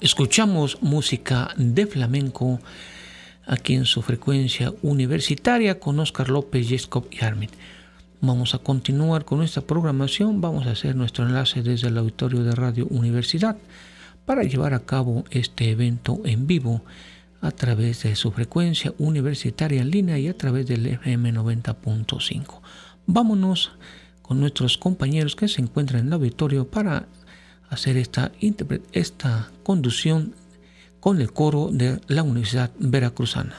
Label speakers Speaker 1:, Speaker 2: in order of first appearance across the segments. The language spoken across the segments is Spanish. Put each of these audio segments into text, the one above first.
Speaker 1: Escuchamos música de flamenco aquí en su frecuencia universitaria con Óscar López, Yeskov y Armin. Vamos a continuar con nuestra programación. Vamos a hacer nuestro enlace desde el auditorio de Radio Universidad para llevar a cabo este evento en vivo a través de su frecuencia universitaria en línea y a través del FM 90.5. Vámonos con nuestros compañeros que se encuentran en el auditorio para hacer esta conducción con el coro de la Universidad Veracruzana.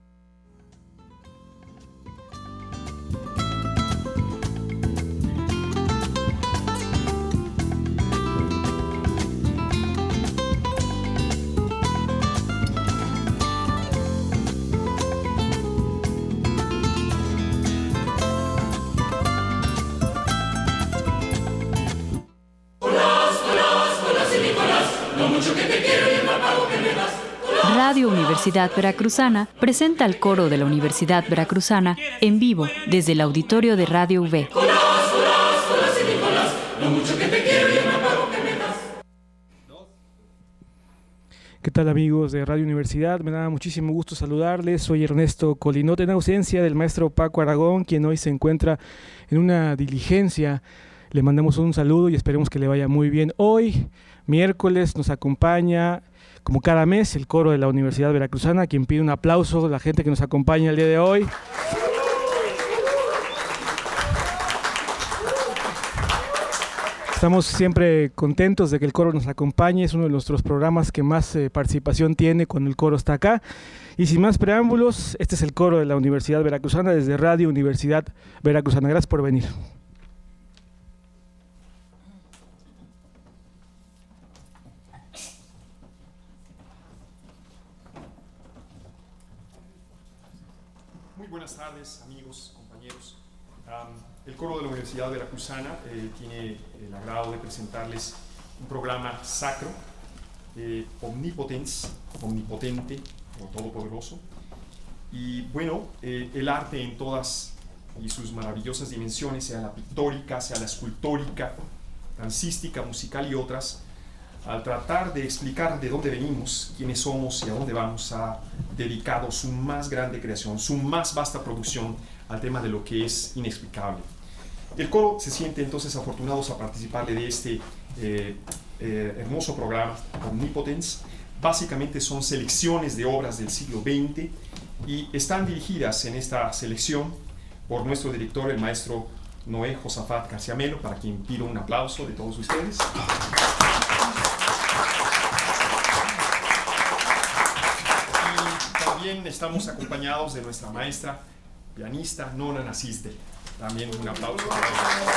Speaker 2: Radio Universidad Veracruzana presenta al coro de la Universidad Veracruzana en vivo desde el auditorio de Radio UV.
Speaker 3: ¿Qué tal, amigos de Radio Universidad? Me da muchísimo gusto saludarles. Soy Ernesto Colinote, en ausencia del maestro Paco Aragón, quien hoy se encuentra en una diligencia. Le mandamos un saludo y esperemos que le vaya muy bien. Hoy, miércoles, nos acompaña, como cada mes, el coro de la Universidad Veracruzana, quien pide un aplauso a la gente que nos acompaña el día de hoy. Estamos siempre contentos de que el coro nos acompañe. Es uno de nuestros programas que más participación tiene cuando el coro está acá. Y sin más preámbulos, este es el coro de la Universidad Veracruzana desde Radio Universidad Veracruzana. Gracias por venir.
Speaker 4: Buenas tardes, amigos, compañeros. El coro de la Universidad Veracruzana tiene el agrado de presentarles un programa sacro, omnipotens, omnipotente o todopoderoso. Y bueno, el arte en todas y sus maravillosas dimensiones, sea la pictórica, sea la escultórica, dancística, musical y otras, al tratar de explicar de dónde venimos, quiénes somos y a dónde vamos, ha dedicado su más grande creación, su más vasta producción al tema de lo que es inexplicable. El coro se siente entonces afortunados a participarle de este hermoso programa Omnipotens. Básicamente son selecciones de obras del siglo XX y están dirigidas en esta selección por nuestro director, el maestro Noé Josafat García Melo, para quien pido un aplauso de todos ustedes. También estamos acompañados de nuestra maestra pianista Nona Nasiste. También un aplauso para ella.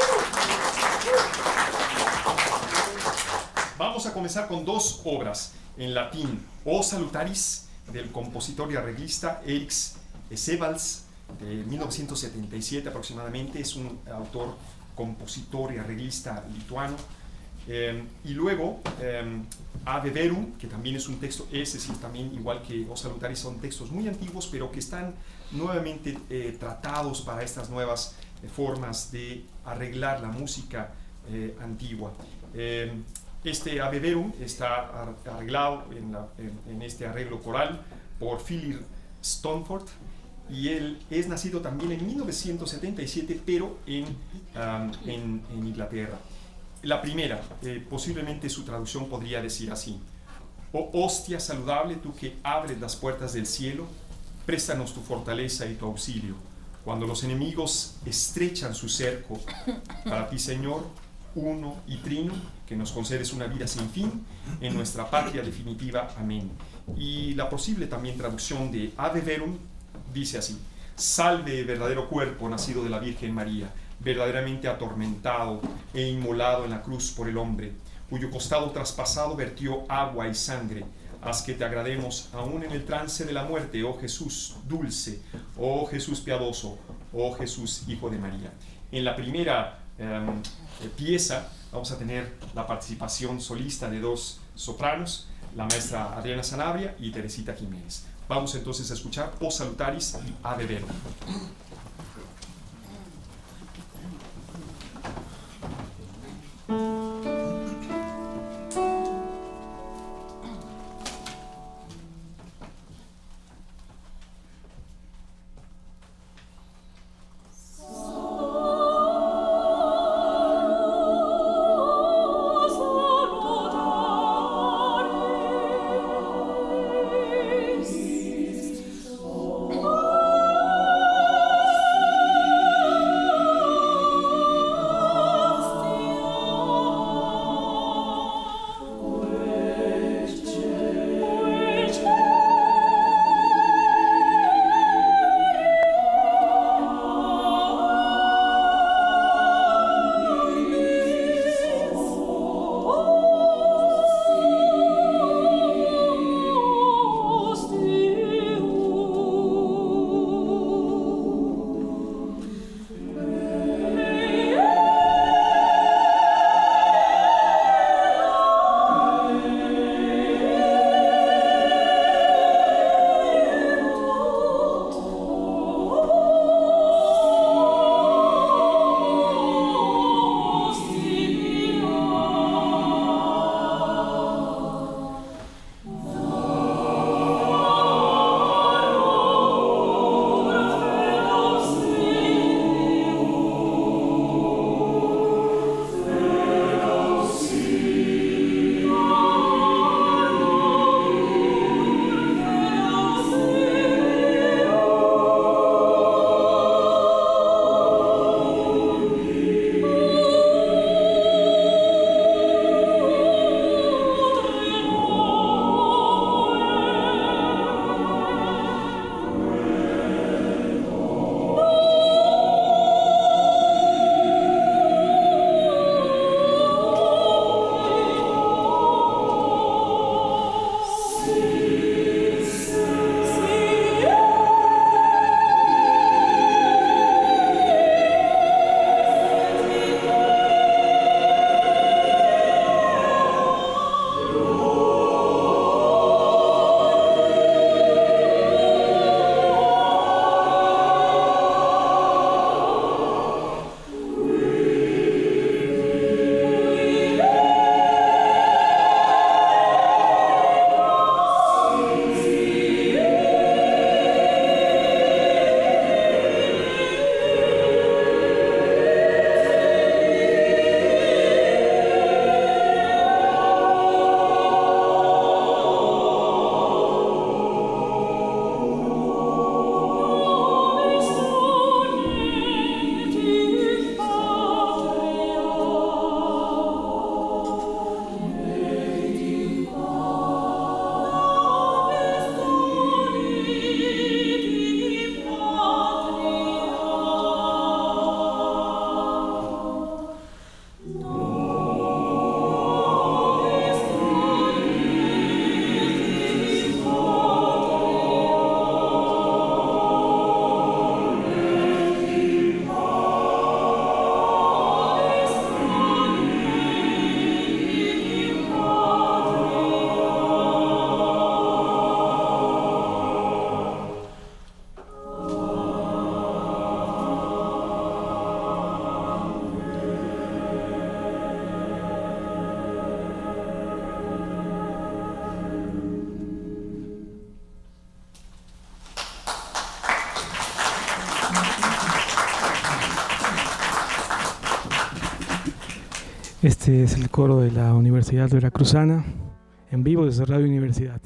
Speaker 4: Vamos a comenzar con dos obras en latín. O Salutaris, del compositor y arreglista Eriks Sebals, de 1977 aproximadamente. Es un autor, compositor y arreglista lituano. Y luego Ave Verum, que también es un texto, es decir, también igual que O Salutaris, son textos muy antiguos, pero que están nuevamente tratados para estas nuevas formas de arreglar la música antigua. Este Ave Verum está arreglado en este arreglo coral por Philip Stonford, y él es nacido también en 1977, pero en Inglaterra. La primera, posiblemente su traducción podría decir así: oh hostia saludable, tú que abres las puertas del cielo, préstanos tu fortaleza y tu auxilio. Cuando los enemigos estrechan su cerco, para ti, Señor, uno y trino, que nos concedes una vida sin fin, en nuestra patria definitiva. Amén. Y la posible también traducción de Ave Verum dice así: salve, verdadero cuerpo nacido de la Virgen María, verdaderamente atormentado e inmolado en la cruz por el hombre, cuyo costado traspasado vertió agua y sangre. Haz que te agrademos aún en el trance de la muerte, oh Jesús dulce, oh Jesús piadoso, oh Jesús hijo de María. En la primera pieza vamos a tener la participación solista de dos sopranos, la maestra Adriana Sanabria y Teresita Jiménez. Vamos entonces a escuchar O Salutaris y Ave Verum.
Speaker 3: Este es el coro de la Universidad Veracruzana, en vivo desde Radio Universidad.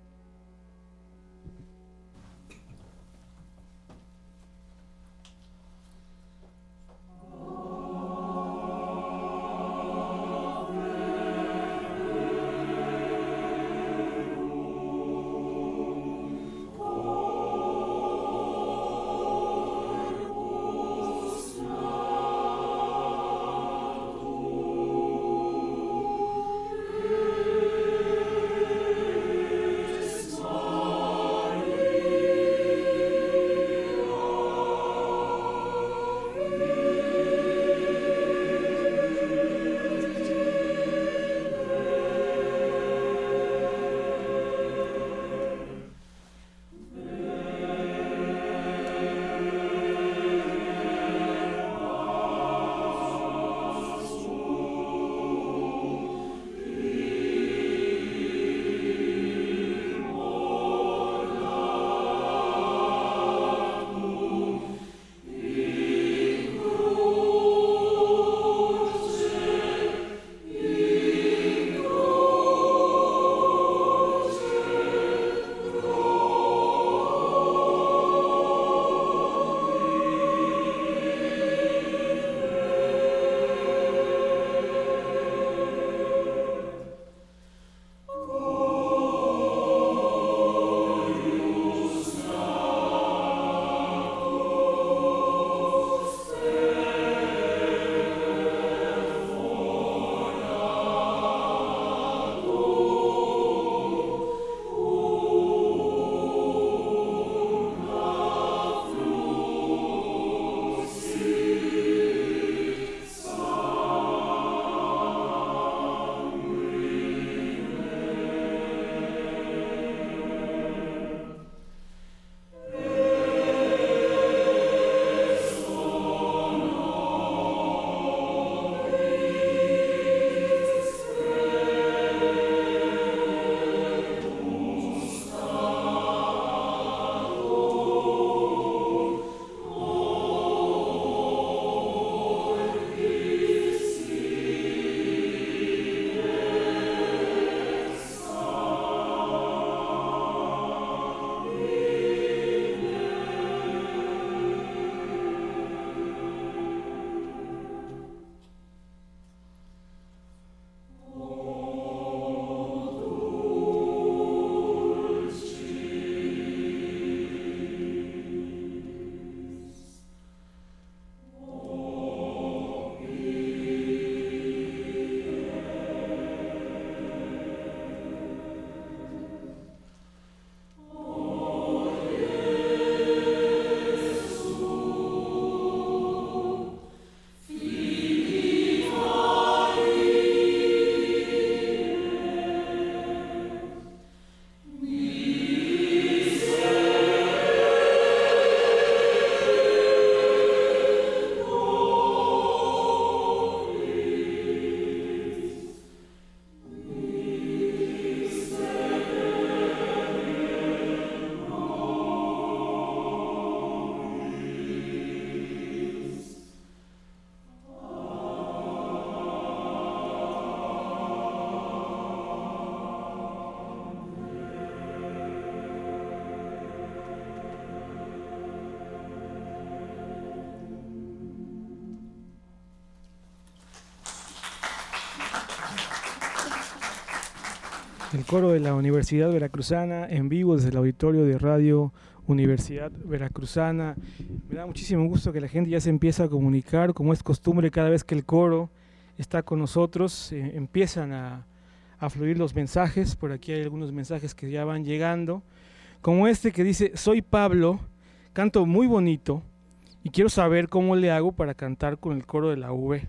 Speaker 3: El coro de la Universidad Veracruzana en vivo desde el auditorio de Radio Universidad Veracruzana. Me da muchísimo gusto que la gente ya se empieza a comunicar, como es costumbre cada vez que el coro está con nosotros, empiezan a fluir los mensajes. Por aquí hay algunos mensajes que ya van llegando, como este que dice: soy Pablo, canto muy bonito y quiero saber cómo le hago para cantar con el coro de la UV.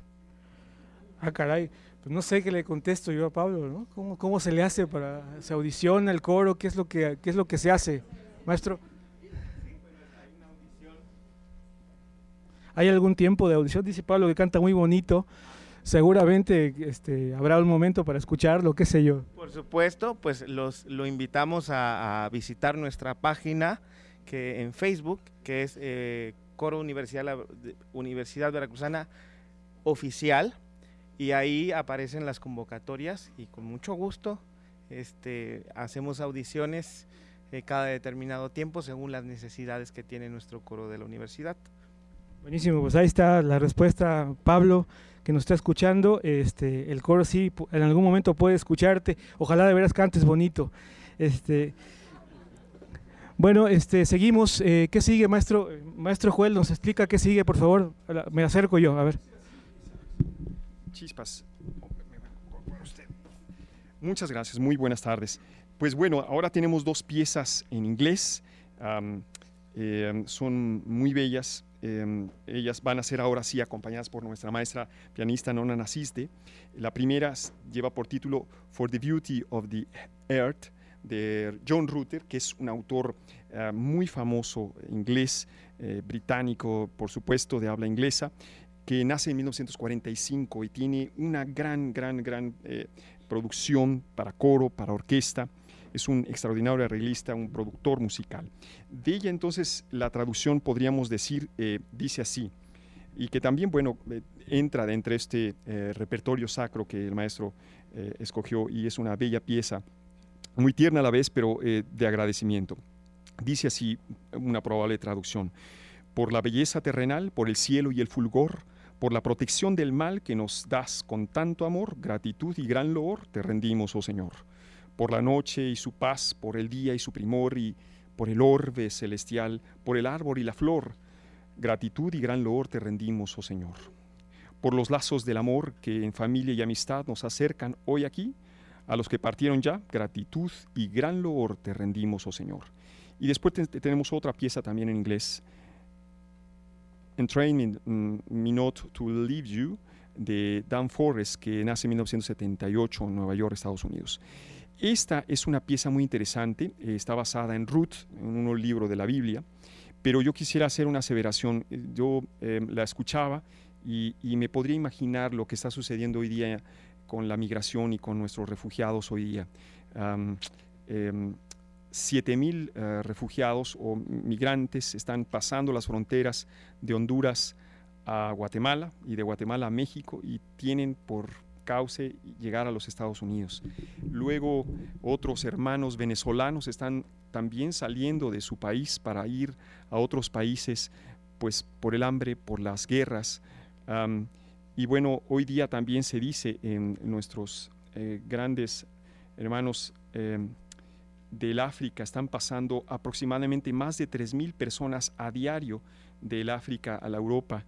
Speaker 3: Ah, caray, pues no sé qué le contesto yo a Pablo, ¿no? ¿Cómo se le hace para, se audiciona el coro? ¿Qué es lo que se hace, maestro? ¿Hay algún tiempo de audición? Dice Pablo que canta muy bonito. Seguramente habrá un momento para escucharlo, qué sé yo.
Speaker 5: Por supuesto, pues lo invitamos a visitar nuestra página que en Facebook, que es Coro Universidad Veracruzana Oficial, y ahí aparecen las convocatorias y con mucho gusto hacemos audiciones cada determinado tiempo según las necesidades que tiene nuestro coro de la universidad.
Speaker 3: Buenísimo, pues ahí está la respuesta, Pablo, que nos está escuchando. El coro sí, en algún momento puede escucharte. Ojalá de veras cantes bonito. Bueno, seguimos. ¿Qué sigue, maestro? Maestro Joel, nos explica qué sigue, por favor. Me acerco yo, a ver.
Speaker 4: Chispas. Muchas gracias, muy buenas tardes. Pues bueno, ahora tenemos 2 piezas en inglés. Son muy bellas. Ellas van a ser ahora sí acompañadas por nuestra maestra pianista Nona Nasiste. La primera lleva por título For the Beauty of the Earth, de John Rutter, que es un autor muy famoso inglés, británico, por supuesto, de habla inglesa, que nace en 1945 y tiene una gran producción para coro, para orquesta. Es un extraordinario arreglista, un productor musical. De ella entonces la traducción podríamos decir, dice así, y que también, bueno, entra dentro de este repertorio sacro que el maestro escogió, y es una bella pieza, muy tierna a la vez, pero de agradecimiento. Dice así una probable traducción: por la belleza terrenal, por el cielo y el fulgor, por la protección del mal que nos das con tanto amor, gratitud y gran loor, te rendimos, oh Señor. Por la noche y su paz, por el día y su primor, y por el orbe celestial, por el árbol y la flor, gratitud y gran loor te rendimos, oh Señor. Por los lazos del amor que en familia y amistad nos acercan hoy aquí, a los que partieron ya, gratitud y gran loor te rendimos, oh Señor. Y después tenemos otra pieza también en inglés, Entrain Me Not to Leave You, de Dan Forrest, que nace en 1978 en Nueva York, Estados Unidos. Esta es una pieza muy interesante, está basada en Ruth, en un libro de la Biblia, pero yo quisiera hacer una aseveración. Yo la escuchaba y me podría imaginar lo que está sucediendo hoy día con la migración y con nuestros refugiados hoy día. 7,000 refugiados o migrantes están pasando las fronteras de Honduras a Guatemala y de Guatemala a México, y tienen por cauce llegar a los Estados Unidos. Luego otros hermanos venezolanos están también saliendo de su país para ir a otros países, pues por el hambre, por las guerras. Y bueno, hoy día también se dice en nuestros grandes hermanos del África, están pasando aproximadamente más de 3,000 personas a diario del África a la Europa,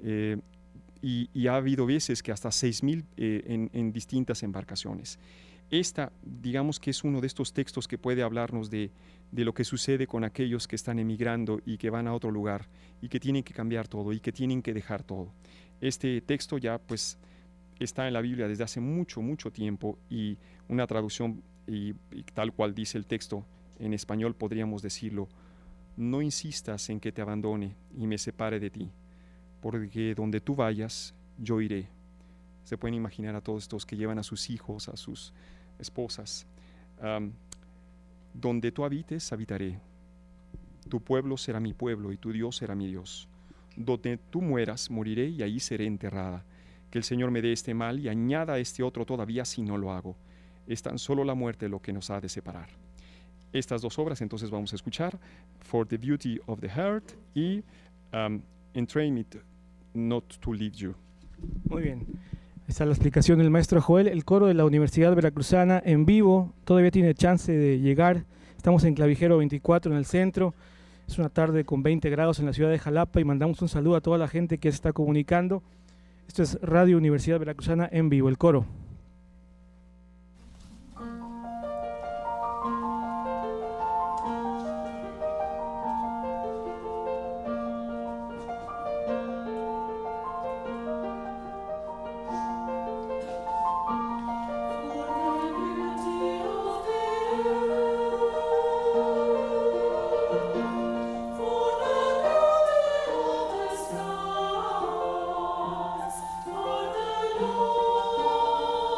Speaker 4: y ha habido veces que hasta 6,000 en distintas embarcaciones. Esta, digamos que es uno de estos textos que puede hablarnos de lo que sucede con aquellos que están emigrando y que van a otro lugar y que tienen que cambiar todo y que tienen que dejar todo. Este texto ya pues está en la Biblia desde hace mucho tiempo, y una traducción y tal cual dice el texto en español podríamos decirlo: no insistas en que te abandone y me separe de ti, porque donde tú vayas, yo iré. Se pueden imaginar a todos estos que llevan a sus hijos, a sus esposas. Donde tú habites, habitaré. Tu pueblo será mi pueblo y tu Dios será mi Dios. Donde tú mueras, moriré y ahí seré enterrada. Que el Señor me dé este mal y añada este otro todavía si no lo hago. Es tan solo la muerte lo que nos ha de separar. Estas 2 obras entonces vamos a escuchar: For the Beauty of the Heart y Entrain Me Not to Leave You.
Speaker 3: Muy bien. Está la explicación del maestro Joel. El coro de la Universidad Veracruzana en vivo todavía tiene chance de llegar. Estamos en Clavijero 24 en el centro. Es una tarde con 20 grados en la ciudad de Jalapa, y mandamos un saludo a toda la gente que se está comunicando. Esto es Radio Universidad Veracruzana en vivo, el coro.
Speaker 6: Lord.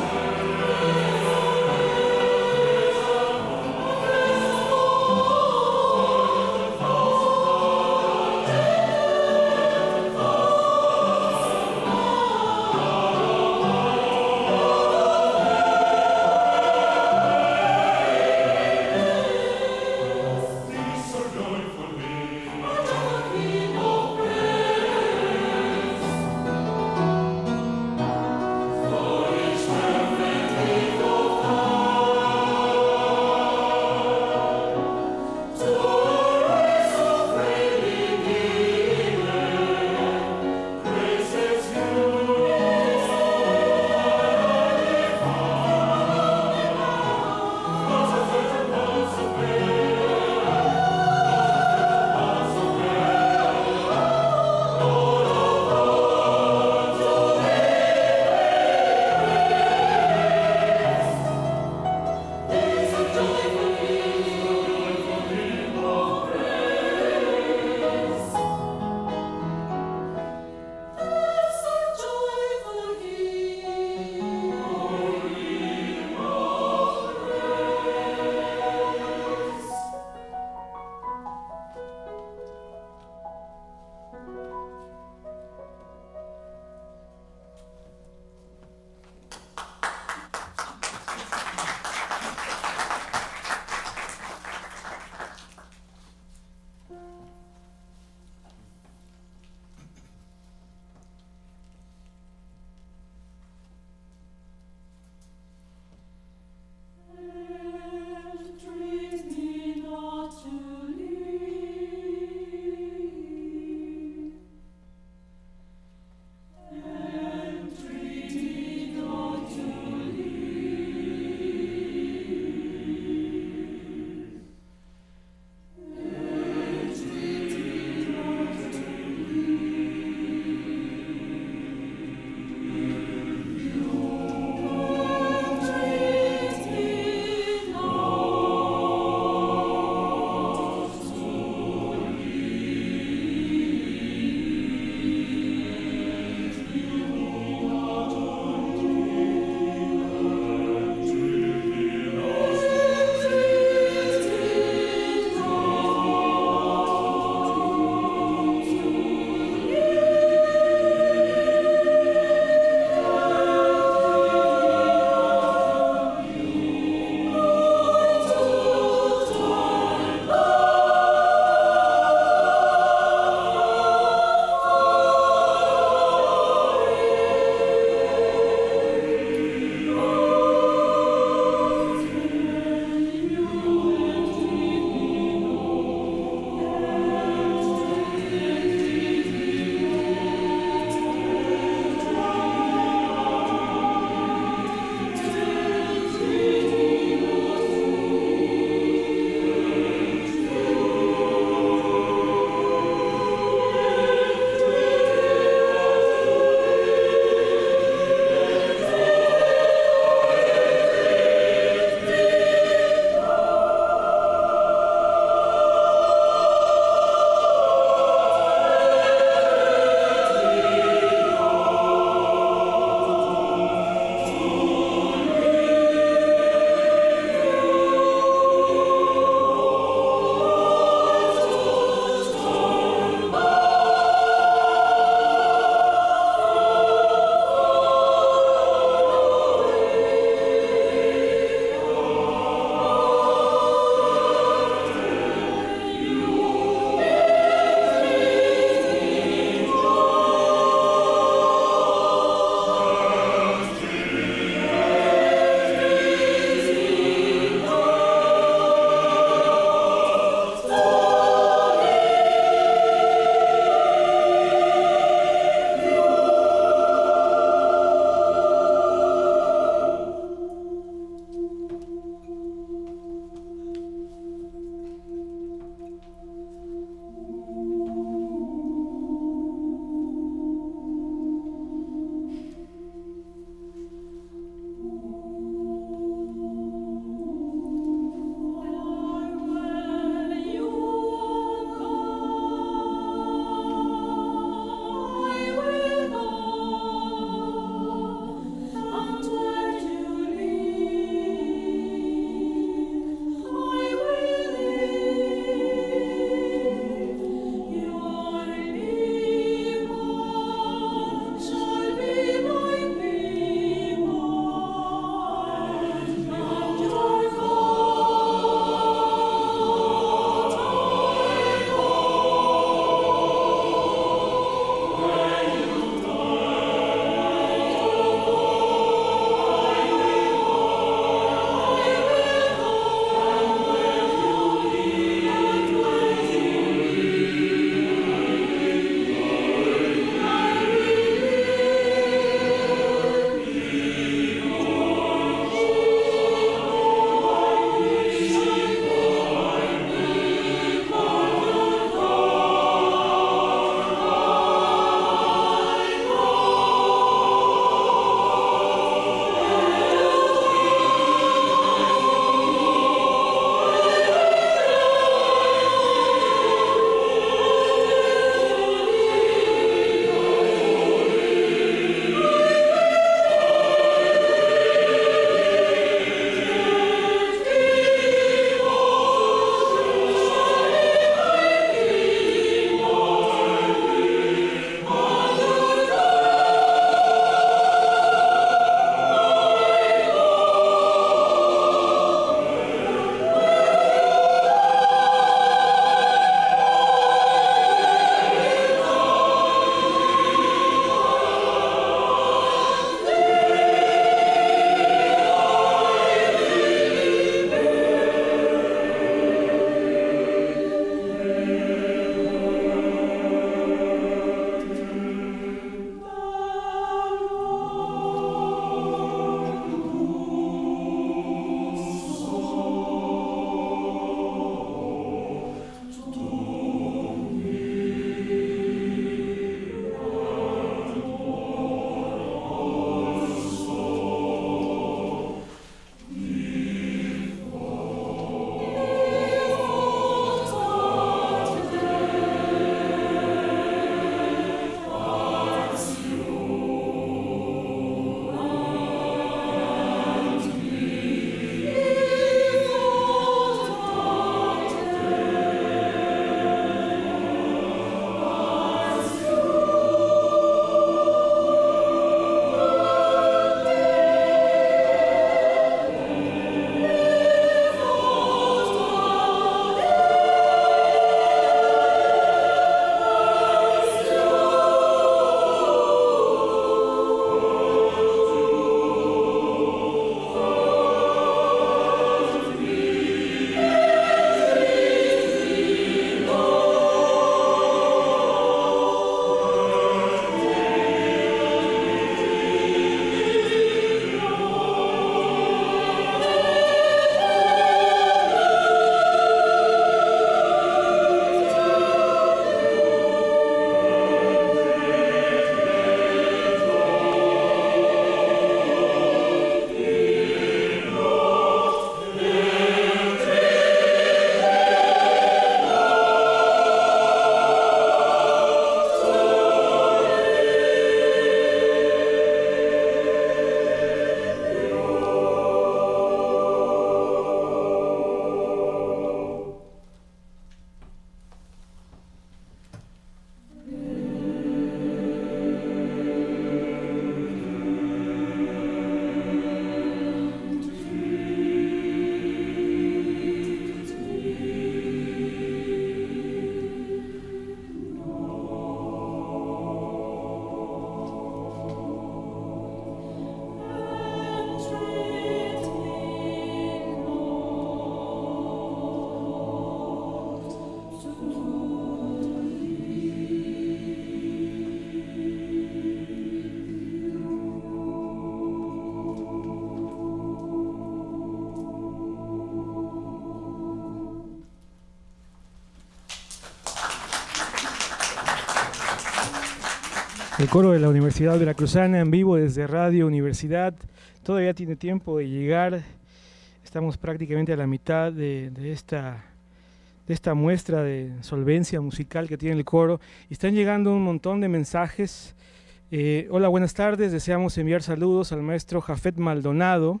Speaker 3: El coro de la Universidad Veracruzana en vivo desde Radio Universidad. Todavía tiene tiempo de llegar. Estamos prácticamente a la mitad de esta muestra de solvencia musical que tiene el coro. Y están llegando un montón de mensajes. Hola, buenas tardes. Deseamos enviar saludos al maestro Jafet Maldonado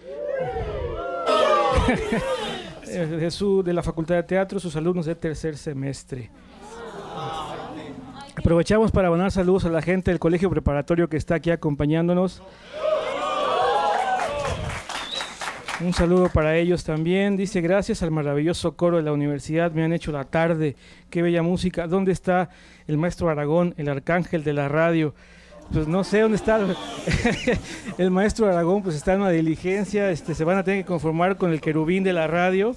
Speaker 3: de la Facultad de Teatro, sus alumnos de tercer semestre. Aprovechamos para mandar saludos a la gente del colegio preparatorio que está aquí acompañándonos. Un saludo para ellos también. Dice, gracias al maravilloso coro de la universidad, me han hecho la tarde. Qué bella música. ¿Dónde está el maestro Aragón, el arcángel de la radio? Pues no sé dónde está el maestro Aragón, pues está en una diligencia. Se van a tener que conformar con el querubín de la radio.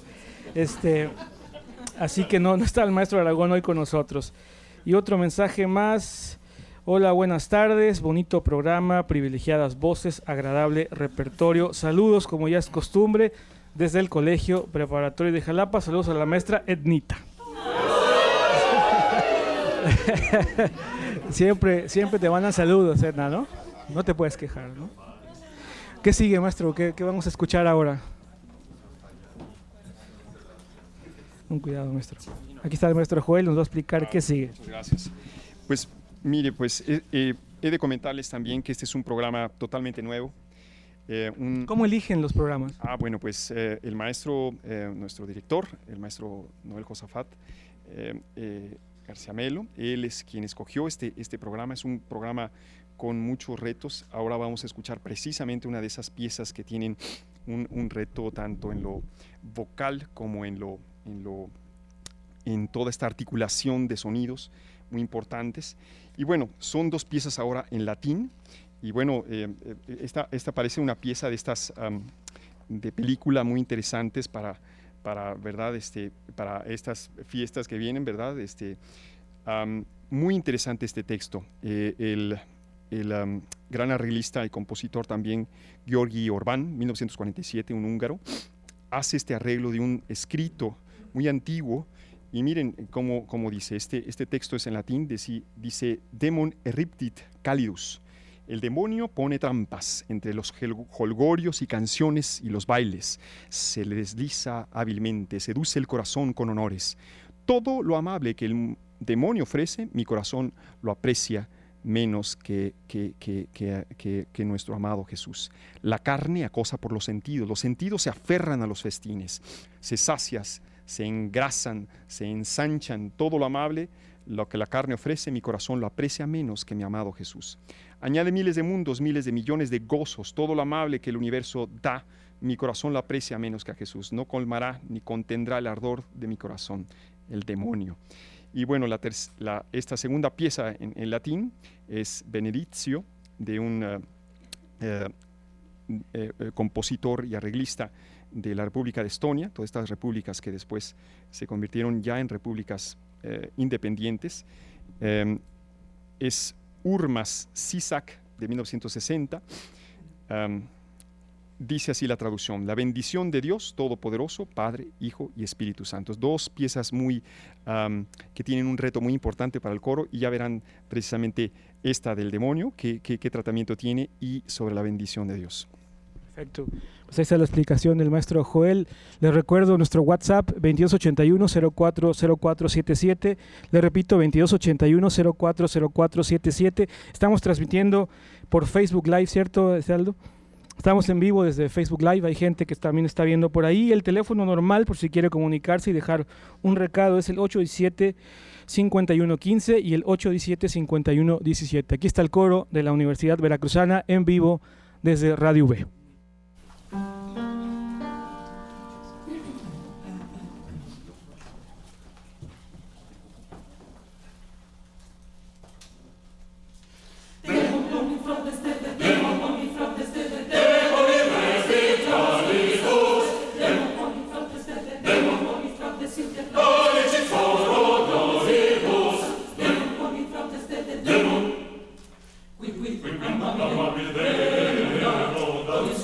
Speaker 3: Así que no está el maestro Aragón hoy con nosotros. Y otro mensaje más. Hola, buenas tardes, bonito programa, privilegiadas voces, agradable repertorio. Saludos, como ya es costumbre, desde el Colegio Preparatorio de Jalapa. Saludos a la maestra Ednita. siempre te mandan saludos, Edna, ¿no? No te puedes quejar, ¿no? ¿Qué sigue, maestro? ¿Qué vamos a escuchar ahora? Un cuidado, maestro. Aquí está el maestro Joel, nos va a explicar qué sigue.
Speaker 4: Muchas gracias. Pues mire, he de comentarles también que este es un programa totalmente nuevo.
Speaker 3: ¿Cómo eligen los programas?
Speaker 4: Bueno, pues el maestro, nuestro director, el maestro Noel Josafat García Melo, él es quien escogió este programa. Es un programa con muchos retos. Ahora vamos a escuchar precisamente una de esas piezas que tienen un reto tanto en lo vocal como en toda esta articulación de sonidos muy importantes. Y bueno, son dos piezas ahora en latín. Y bueno, esta parece una pieza de estas de película muy interesantes para ¿verdad? Para estas fiestas que vienen, ¿verdad? Muy interesante este texto. El gran arreglista y compositor también, György Orbán, 1947, un húngaro, hace este arreglo de un escrito muy antiguo. Y miren cómo dice, este texto es en latín, dice Demon eriptit calidus. El demonio pone trampas entre los jolgorios y canciones y los bailes. Se le desliza hábilmente, seduce el corazón con honores. Todo lo amable que el demonio ofrece, mi corazón lo aprecia menos que nuestro amado Jesús. La carne acosa por los sentidos se aferran a los festines, se sacian, se engrasan, se ensanchan. Todo lo amable, lo que la carne ofrece, mi corazón lo aprecia menos que mi amado Jesús. Añade miles de mundos, miles de millones de gozos. Todo lo amable que el universo da, mi corazón lo aprecia menos que a Jesús. No colmará ni contendrá el ardor de mi corazón, el demonio. Y bueno, esta segunda pieza en latín es Benedictio, de un compositor y arreglista de la República de Estonia, todas estas repúblicas que después se convirtieron ya en repúblicas independientes. Es Urmas Sisak, de 1960. Dice así la traducción: la bendición de Dios Todopoderoso, Padre, Hijo y Espíritu Santo. Dos piezas que tienen un reto muy importante para el coro, y ya verán precisamente esta del demonio, qué tratamiento tiene, y sobre la bendición de Dios.
Speaker 3: Perfecto. Pues ahí está la explicación del maestro Joel. Les recuerdo nuestro WhatsApp 2281-040477. Les repito, 2281-040477. Estamos transmitiendo por Facebook Live, ¿cierto, Aldo? Estamos en vivo desde Facebook Live. Hay gente que también está viendo por ahí. El teléfono normal, por si quiere comunicarse y dejar un recado, es el 817-5115 y el 817-5117. Aquí está el coro de la Universidad Veracruzana en vivo desde Radio V.
Speaker 6: Qui, qui, qui,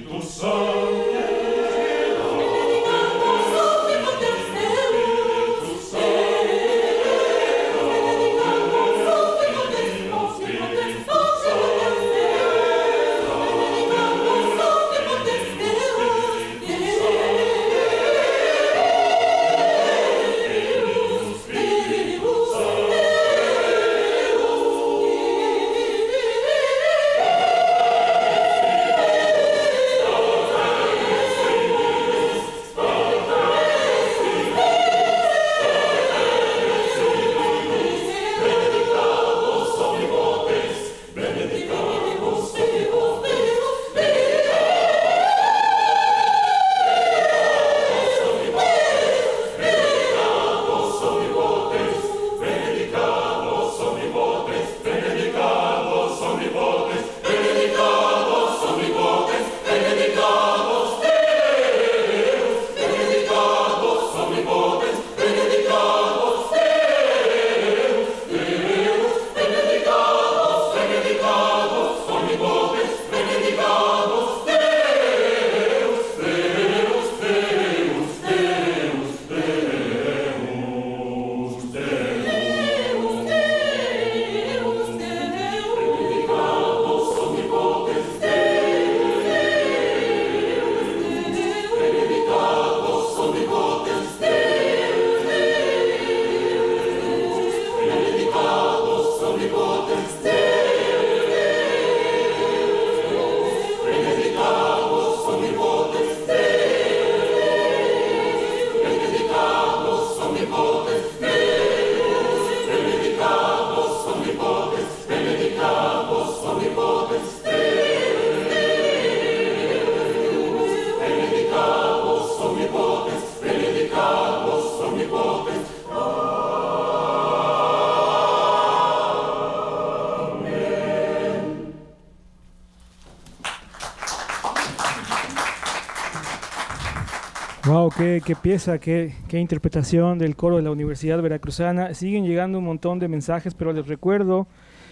Speaker 3: Wow, qué pieza, qué interpretación del coro de la Universidad Veracruzana. Siguen llegando un montón de mensajes, pero les recuerdo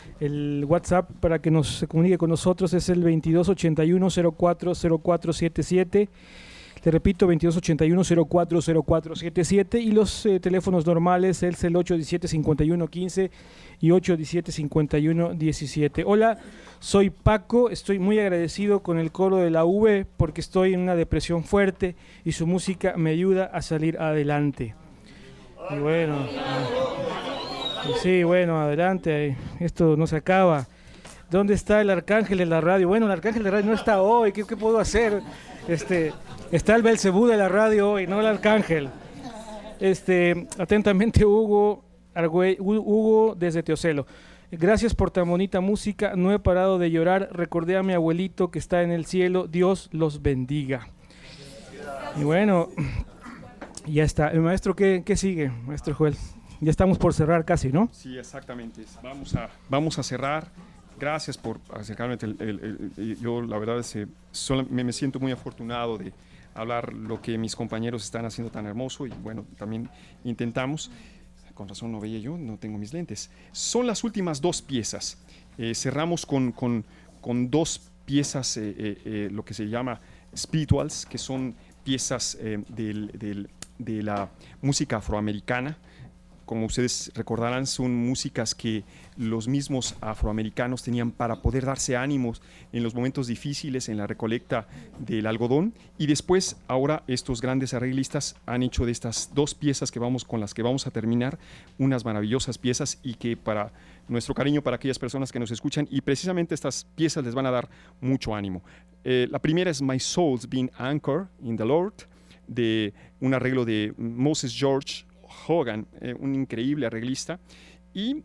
Speaker 3: el WhatsApp para que se comunique con nosotros es el 2281-040477. Te repito, 2281-040477 y los teléfonos normales es el 817-5115 y 817-5117. Hola, soy Paco, estoy muy agradecido con el coro de la UV porque estoy en una depresión fuerte y su música me ayuda a salir adelante. Y bueno, sí, bueno, adelante, esto no se acaba. ¿Dónde está el arcángel de la radio? Bueno, el arcángel de la radio no está hoy, ¿qué puedo hacer? Está el Belcebú de la radio hoy, no el arcángel. Atentamente Hugo desde Teocelo. Gracias por tan bonita música, no he parado de llorar, recordé a mi abuelito que está en el cielo, Dios los bendiga. Y bueno, ya está. El maestro, ¿qué sigue, maestro Joel? Ya estamos por cerrar casi, ¿no?
Speaker 4: Sí, exactamente. Vamos a cerrar. Gracias por acercarme. Yo la verdad es que me siento muy afortunado de hablar lo que mis compañeros están haciendo tan hermoso y bueno, también intentamos. Con razón no veía yo, no tengo mis lentes. Son las últimas dos piezas. Cerramos con dos piezas, lo que se llama spirituals, que son piezas de la música afroamericana. Como ustedes recordarán, son músicas que los mismos afroamericanos tenían para poder darse ánimos en los momentos difíciles, en la recolecta del algodón. Y después, ahora, estos grandes arreglistas han hecho de estas dos piezas con las que vamos a terminar, unas maravillosas piezas y que para nuestro cariño para aquellas personas que nos escuchan, y precisamente estas piezas les van a dar mucho ánimo. La primera es My Soul's Been Anchored in the Lord, de un arreglo de Moses George Hogan, un increíble arreglista, y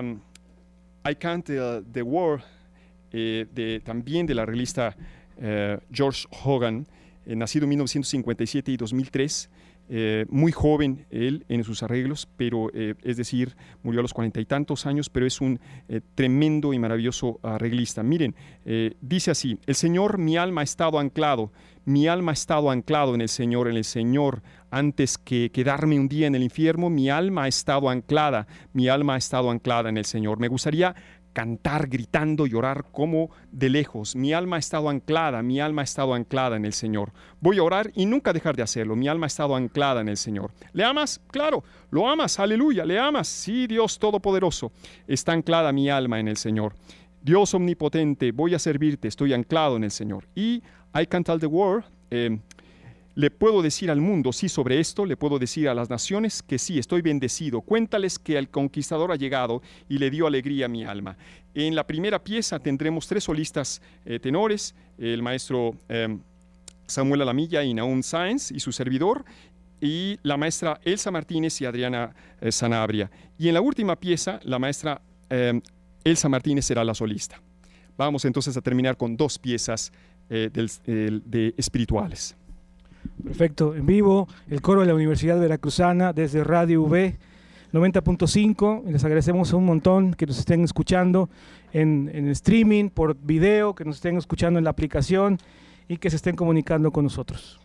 Speaker 4: I Can't the War, también del arreglista George Hogan, nacido en 1957 y 2003, muy joven él en sus arreglos, pero es decir, murió a los 40 y tantos años, pero es un tremendo y maravilloso arreglista. Miren, dice así: el Señor, mi alma ha estado anclado, mi alma ha estado anclado en el Señor, antes que quedarme un día en el infierno, mi alma ha estado anclada en el Señor. Me gustaría cantar, gritando, llorar como de lejos. Mi alma ha estado anclada en el Señor. Voy a orar y nunca dejar de hacerlo. Mi alma ha estado anclada en el Señor. ¿Le amas? Claro, lo amas, aleluya, ¿le amas? Sí, Dios Todopoderoso, está anclada mi alma en el Señor. Dios omnipotente, voy a servirte, estoy anclado en el Señor. Y I can tell the world, le puedo decir al mundo, sí, sobre esto, le puedo decir a las naciones que sí, estoy bendecido. Cuéntales que el conquistador ha llegado y le dio alegría a mi alma. En la primera pieza tendremos 3 solistas tenores, el maestro Samuel Alamilla y Nahum Sáenz y su servidor, y la maestra Elsa Martínez y Adriana Sanabria. Y en la última pieza, la maestra Elsa Martínez será la solista. Vamos entonces a terminar con 2 piezas de espirituales.
Speaker 3: Perfecto, en vivo, el coro de la Universidad Veracruzana desde Radio V 90.5. Les agradecemos un montón que nos estén escuchando en streaming, por video, que nos estén escuchando en la aplicación y que se estén comunicando con nosotros.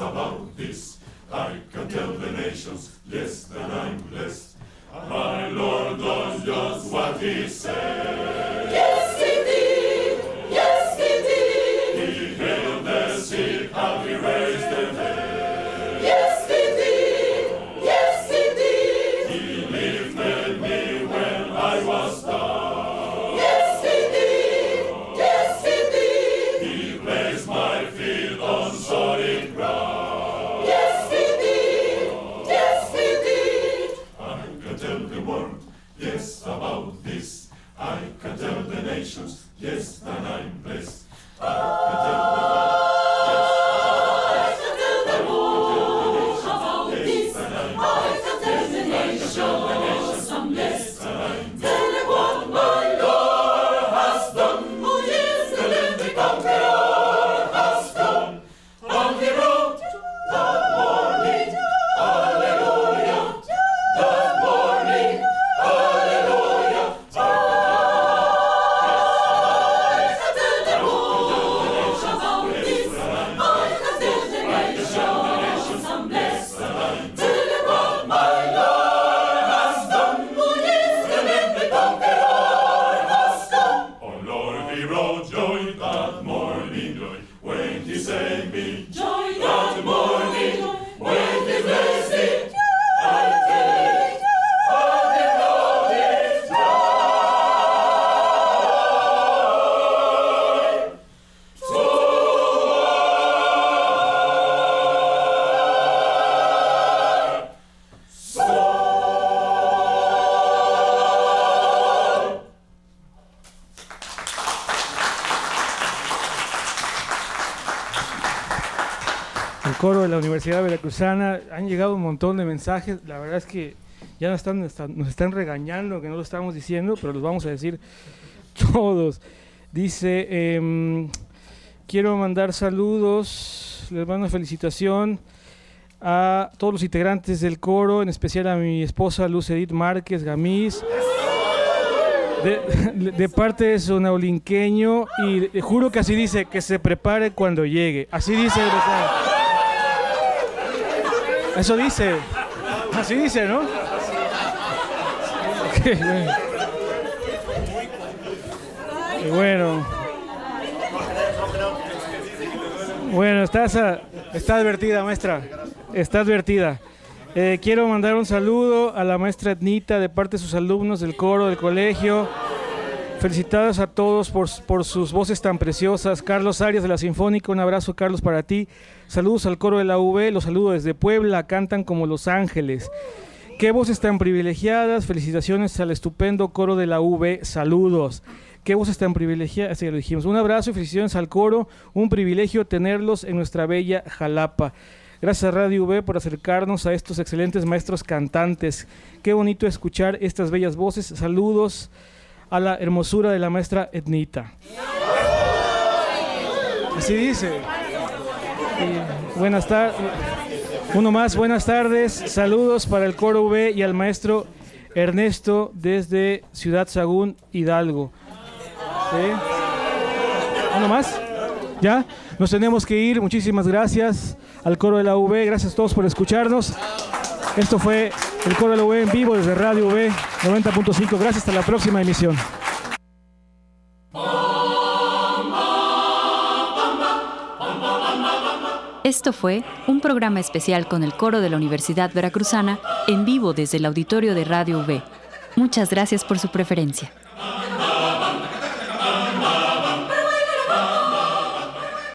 Speaker 6: about this. I can tell the nations, yes, that I'm blessed. My Lord does just what he said.
Speaker 7: Yes, he did. Yes, he did.
Speaker 6: He healed the sick and he raised the dead.
Speaker 7: Yes, he did. Yes, he did.
Speaker 6: He lifted me when I was down.
Speaker 7: Yes, he did. Yes, he did.
Speaker 6: He placed my feet on solid ground.
Speaker 7: Yes, he did. Yes, he did.
Speaker 6: I can tell the world, yes, about this. I can tell the nations, yes, that I'm blessed. I can tell the world,
Speaker 7: I can tell the world about this. I can tell the nations I'm blessed. Tell them what my Lord has done. Oh yes, tell them the conqueror has come. On the road that morning, hallelujah. That morning, hallelujah. I can tell the world about this. I can tell the nations I'm blessed. Tell them what my Lord has done. Oh yes, tell them the conqueror has come.
Speaker 6: oh Lord, he brought joy that morning, joy, when he saved me.
Speaker 7: Joy
Speaker 6: That morning, when he blessed me,
Speaker 7: I take all the glory, joy.
Speaker 3: El coro de la Universidad Veracruzana, han llegado un montón de mensajes, la verdad es que ya nos están regañando que no lo estamos diciendo, pero los vamos a decir todos. Dice, quiero mandar saludos, les mando una felicitación a todos los integrantes del coro, en especial a mi esposa Luz Edith Márquez Gamiz, de parte de Sonaulinqueño, y juro que así dice, que se prepare cuando llegue, así dice el mensaje. Eso dice, así dice, ¿no? Y bueno, está advertida, maestra, está advertida. Quiero mandar un saludo a la maestra Ednita de parte de sus alumnos del coro del colegio. Felicitados a todos por sus voces tan preciosas. Carlos Arias de la Sinfónica, un abrazo, Carlos, para ti. Saludos al coro de la UV, los saludo desde Puebla, cantan como Los Ángeles. Qué voces tan privilegiadas, felicitaciones al estupendo coro de la UV, saludos. Qué voces tan privilegiadas, ya lo dijimos. Un abrazo y felicitaciones al coro, un privilegio tenerlos en nuestra bella Jalapa. Gracias a Radio UV por acercarnos a estos excelentes maestros cantantes. Qué bonito escuchar estas bellas voces. Saludos a la hermosura de la maestra Ednita. Así dice. Buenas tardes. Uno más, buenas tardes. Saludos para el coro UV y al maestro Ernesto desde Ciudad Sagún, Hidalgo. ¿Sí? ¿Uno más? ¿Ya? Nos tenemos que ir. Muchísimas gracias al coro de la UV. Gracias a todos por escucharnos. Esto fue el coro de la UV en vivo desde Radio UV 90.5. Gracias, hasta la próxima emisión.
Speaker 2: Esto fue un programa especial con el coro de la Universidad Veracruzana en vivo desde el auditorio de Radio UV. Muchas gracias por su preferencia.